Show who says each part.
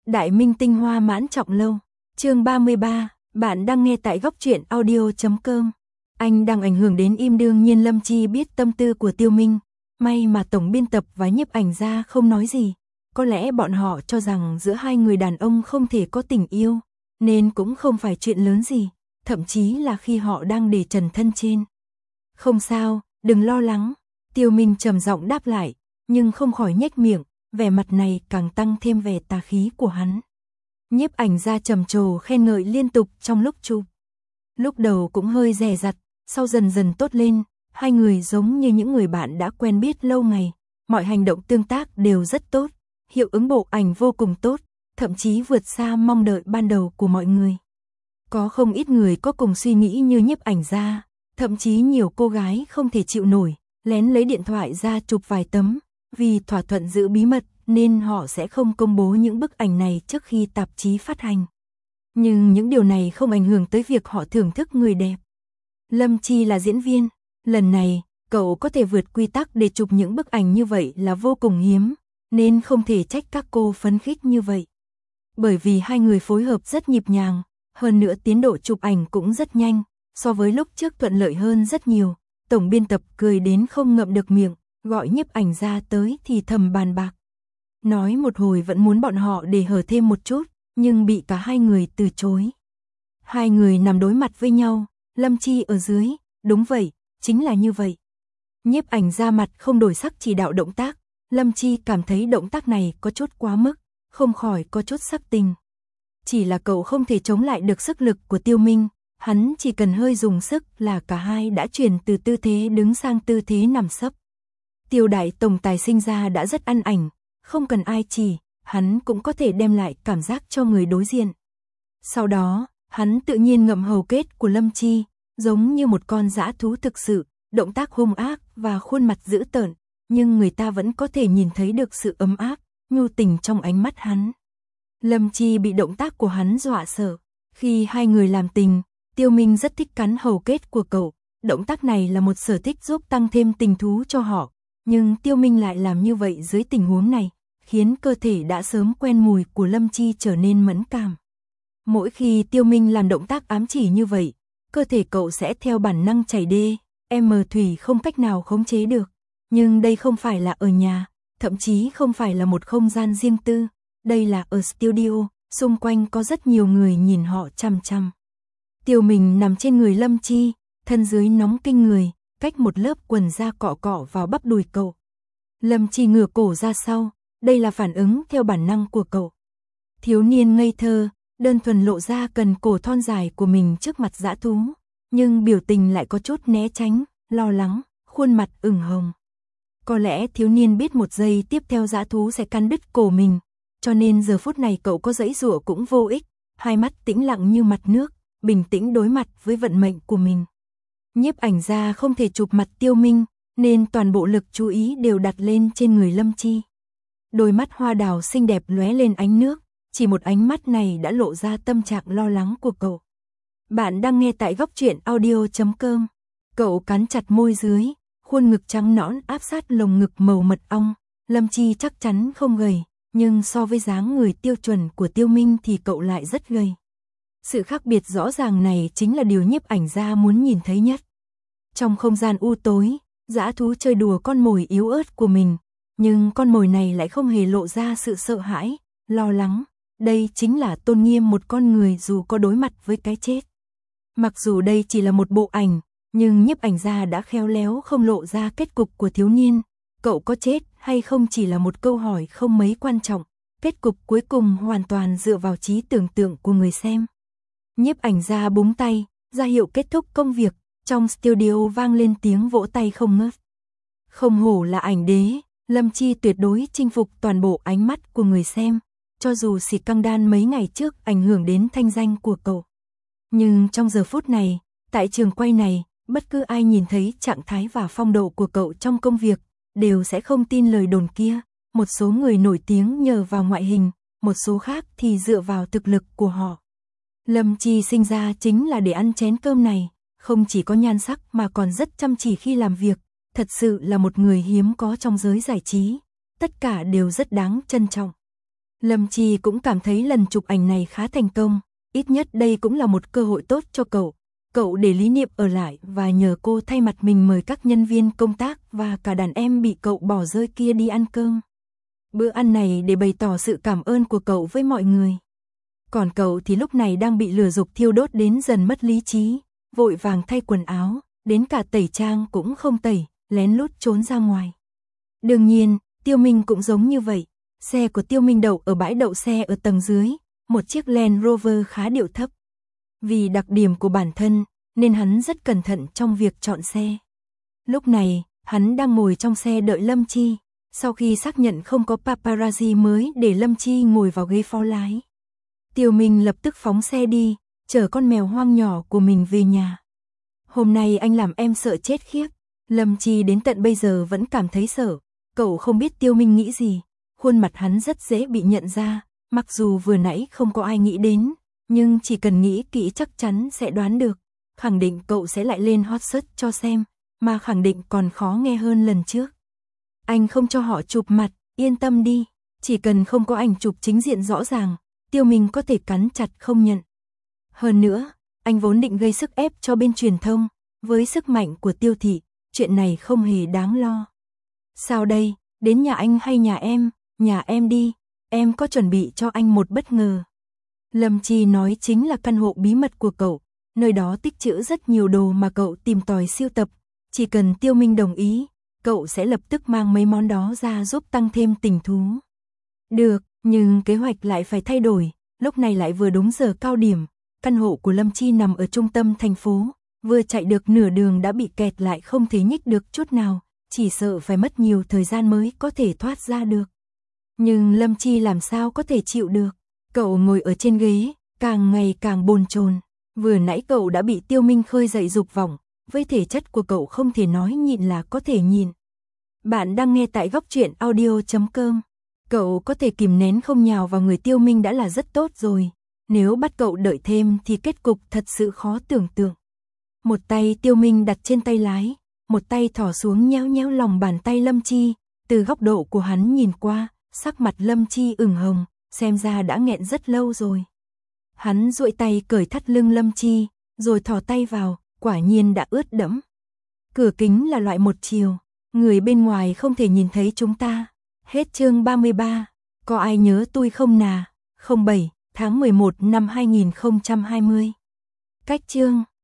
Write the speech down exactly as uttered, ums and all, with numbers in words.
Speaker 1: Đại minh tinh hoa mãn trọng lâu. Chương ba mươi ba, bạn đang nghe tại góc truyện audio chấm com. Anh đang ảnh hưởng đến im đương nhiên Lâm Chi biết tâm tư của Tiêu Minh. May mà tổng biên tập và nhiếp ảnh gia không nói gì. Có lẽ bọn họ cho rằng giữa hai người đàn ông không thể có tình yêu, nên cũng không phải chuyện lớn gì, thậm chí là khi họ đang để trần thân trên. Không sao, đừng lo lắng, Tiêu Minh trầm giọng đáp lại, nhưng không khỏi nhếch miệng, vẻ mặt này càng tăng thêm vẻ tà khí của hắn. Nhiếp ảnh gia trầm trồ khen ngợi liên tục trong lúc chụp. Lúc đầu cũng hơi dè dặt, sau dần dần tốt lên, hai người giống như những người bạn đã quen biết lâu ngày, mọi hành động tương tác đều rất tốt, hiệu ứng bộ ảnh vô cùng tốt, thậm chí vượt xa mong đợi ban đầu của mọi người. Có không ít người có cùng suy nghĩ như nhiếp ảnh gia, thậm chí nhiều cô gái không thể chịu nổi, lén lấy điện thoại ra chụp vài tấm, vì thỏa thuận giữ bí mật nên họ sẽ không công bố những bức ảnh này trước khi tạp chí phát hành. Nhưng những điều này không ảnh hưởng tới việc họ thưởng thức người đẹp. Lâm Chi là diễn viên, lần này cậu có thể vượt quy tắc để chụp những bức ảnh như vậy là vô cùng hiếm, nên không thể trách các cô phấn khích như vậy. Bởi vì hai người phối hợp rất nhịp nhàng, hơn nữa tiến độ chụp ảnh cũng rất nhanh, so với lúc trước thuận lợi hơn rất nhiều. Tổng biên tập cười đến không ngậm được miệng, gọi nhiếp ảnh gia tới thì thầm bàn bạc. Nói một hồi vẫn muốn bọn họ để hở thêm một chút, nhưng bị cả hai người từ chối. Hai người nằm đối mặt với nhau, Lâm Chi ở dưới, đúng vậy, chính là như vậy. Nhiếp ảnh gia mặt không đổi sắc chỉ đạo động tác, Lâm Chi cảm thấy động tác này có chút quá mức, không khỏi có chút sắc tình. Chỉ là cậu không thể chống lại được sức lực của Tiêu Minh, hắn chỉ cần hơi dùng sức là cả hai đã chuyển từ tư thế đứng sang tư thế nằm sấp. Tiêu đại tổng tài sinh ra đã rất ăn ảnh, không cần ai chỉ, hắn cũng có thể đem lại cảm giác cho người đối diện. Sau đó, hắn tự nhiên ngậm hầu kết của Lâm Chi, giống như một con dã thú thực sự, động tác hung ác và khuôn mặt dữ tợn, nhưng người ta vẫn có thể nhìn thấy được sự ấm áp, nhu tình trong ánh mắt hắn. Lâm Chi bị động tác của hắn dọa sợ, khi hai người làm tình, Tiêu Minh rất thích cắn hầu kết của cậu, động tác này là một sở thích giúp tăng thêm tình thú cho họ, nhưng Tiêu Minh lại làm như vậy dưới tình huống này, khiến cơ thể đã sớm quen mùi của Lâm Chi trở nên mẫn cảm. Mỗi khi Tiêu Minh làm động tác ám chỉ như vậy, cơ thể cậu sẽ theo bản năng chảy đê, em thủy không cách nào khống chế được. Nhưng đây không phải là ở nhà, thậm chí không phải là một không gian riêng tư, đây là ở studio, xung quanh có rất nhiều người nhìn họ chăm chăm. Tiêu Minh nằm trên người Lâm Chi, thân dưới nóng kinh người, cách một lớp quần da cọ cọ vào bắp đùi cậu. Lâm Chi ngửa cổ ra sau, đây là phản ứng theo bản năng của cậu. Thiếu niên ngây thơ, đơn thuần lộ ra cần cổ thon dài của mình trước mặt dã thú, nhưng biểu tình lại có chút né tránh, lo lắng, khuôn mặt ửng hồng. Có lẽ thiếu niên biết một giây tiếp theo dã thú sẽ cắn đứt cổ mình, cho nên giờ phút này cậu có giãy giụa cũng vô ích, hai mắt tĩnh lặng như mặt nước, bình tĩnh đối mặt với vận mệnh của mình. Nhiếp ảnh gia không thể chụp mặt Tiêu Minh, nên toàn bộ lực chú ý đều đặt lên trên người Lâm Chi. Đôi mắt hoa đào xinh đẹp lóe lên ánh nước, chỉ một ánh mắt này đã lộ ra tâm trạng lo lắng của cậu. Bạn đang nghe tại góc truyện audio chấm com. Cậu cắn chặt môi dưới, khuôn ngực trắng nõn áp sát lồng ngực màu mật ong. Lâm Chi chắc chắn không gầy, nhưng so với dáng người tiêu chuẩn của Tiêu Minh thì cậu lại rất gầy. Sự khác biệt rõ ràng này chính là điều nhiếp ảnh gia muốn nhìn thấy nhất. Trong không gian u tối, dã thú chơi đùa con mồi yếu ớt của mình, nhưng con mồi này lại không hề lộ ra sự sợ hãi, lo lắng. Đây chính là tôn nghiêm một con người dù có đối mặt với cái chết. Mặc dù đây chỉ là một bộ ảnh, nhưng nhiếp ảnh gia đã khéo léo không lộ ra kết cục của thiếu niên. Cậu có chết hay không chỉ là một câu hỏi không mấy quan trọng, kết cục cuối cùng hoàn toàn dựa vào trí tưởng tượng của người xem. Nhiếp ảnh gia búng tay, ra hiệu kết thúc công việc, trong studio vang lên tiếng vỗ tay không ngớt. Không hổ là ảnh đế, Lâm Chi tuyệt đối chinh phục toàn bộ ánh mắt của người xem, cho dù xịt căng đan mấy ngày trước ảnh hưởng đến thanh danh của cậu. Nhưng trong giờ phút này, tại trường quay này, bất cứ ai nhìn thấy trạng thái và phong độ của cậu trong công việc, đều sẽ không tin lời đồn kia. Một số người nổi tiếng nhờ vào ngoại hình, một số khác thì dựa vào thực lực của họ. Lâm Chi sinh ra chính là để ăn chén cơm này, không chỉ có nhan sắc mà còn rất chăm chỉ khi làm việc, thật sự là một người hiếm có trong giới giải trí, tất cả đều rất đáng trân trọng. Lâm Chi cũng cảm thấy lần chụp ảnh này khá thành công, ít nhất đây cũng là một cơ hội tốt cho cậu. Cậu để Lý Niệm ở lại và nhờ cô thay mặt mình mời các nhân viên công tác và cả đàn em bị cậu bỏ rơi kia đi ăn cơm. Bữa ăn này để bày tỏ sự cảm ơn của cậu với mọi người. Còn cậu thì lúc này đang bị lửa dục thiêu đốt đến dần mất lý trí, vội vàng thay quần áo, đến cả tẩy trang cũng không tẩy, lén lút trốn ra ngoài. Đương nhiên, Tiêu Minh cũng giống như vậy. Xe của Tiêu Minh đậu ở bãi đậu xe ở tầng dưới, một chiếc Land Rover khá điệu thấp. Vì đặc điểm của bản thân, nên hắn rất cẩn thận trong việc chọn xe. Lúc này, hắn đang ngồi trong xe đợi Lâm Chi, sau khi xác nhận không có paparazzi mới để Lâm Chi ngồi vào ghế phó lái. Tiêu Minh lập tức phóng xe đi, chở con mèo hoang nhỏ của mình về nhà. Hôm nay anh làm em sợ chết khiếp. Lâm Chi đến tận bây giờ vẫn cảm thấy sợ. Cậu không biết Tiêu Minh nghĩ gì. Khuôn mặt hắn rất dễ bị nhận ra, mặc dù vừa nãy không có ai nghĩ đến, nhưng chỉ cần nghĩ kỹ chắc chắn sẽ đoán được. Khẳng định cậu sẽ lại lên hot search cho xem, mà khẳng định còn khó nghe hơn lần trước. Anh không cho họ chụp mặt, yên tâm đi, chỉ cần không có ảnh chụp chính diện rõ ràng, Tiêu Minh có thể cắn chặt không nhận. Hơn nữa, anh vốn định gây sức ép cho bên truyền thông, với sức mạnh của Tiêu thị, chuyện này không hề đáng lo. Sao đây, đến nhà anh hay nhà em? Nhà em đi, em có chuẩn bị cho anh một bất ngờ. Lâm Chi nói chính là căn hộ bí mật của cậu, nơi đó tích trữ rất nhiều đồ mà cậu tìm tòi siêu tập, chỉ cần Tiêu Minh đồng ý, cậu sẽ lập tức mang mấy món đó ra giúp tăng thêm tình thú. Được, nhưng kế hoạch lại phải thay đổi, lúc này lại vừa đúng giờ cao điểm, căn hộ của Lâm Chi nằm ở trung tâm thành phố, vừa chạy được nửa đường đã bị kẹt lại không thể nhích được chút nào, chỉ sợ phải mất nhiều thời gian mới có thể thoát ra được. Nhưng Lâm Chi làm sao có thể chịu được, cậu ngồi ở trên ghế, càng ngày càng bồn chồn. Vừa nãy cậu đã bị Tiêu Minh khơi dậy dục vọng, với thể chất của cậu không thể nói nhịn là có thể nhịn. Bạn đang nghe tại góc truyện audio chấm com. Cậu có thể kìm nén không nhào vào người Tiêu Minh đã là rất tốt rồi. Nếu bắt cậu đợi thêm thì kết cục thật sự khó tưởng tượng. Một tay Tiêu Minh đặt trên tay lái, một tay thỏ xuống nhéo nhéo lòng bàn tay Lâm Chi. Từ góc độ của hắn nhìn qua, sắc mặt Lâm Chi ửng hồng, xem ra đã nghẹn rất lâu rồi. Hắn duỗi tay cởi thắt lưng Lâm Chi, rồi thò tay vào, quả nhiên đã ướt đẫm. Cửa kính là loại một chiều, người bên ngoài không thể nhìn thấy chúng ta. Hết chương ba mươi ba, có ai nhớ tôi không nà? không bảy tháng mười một năm hai nghìn không trăm hai mươi. Cách chương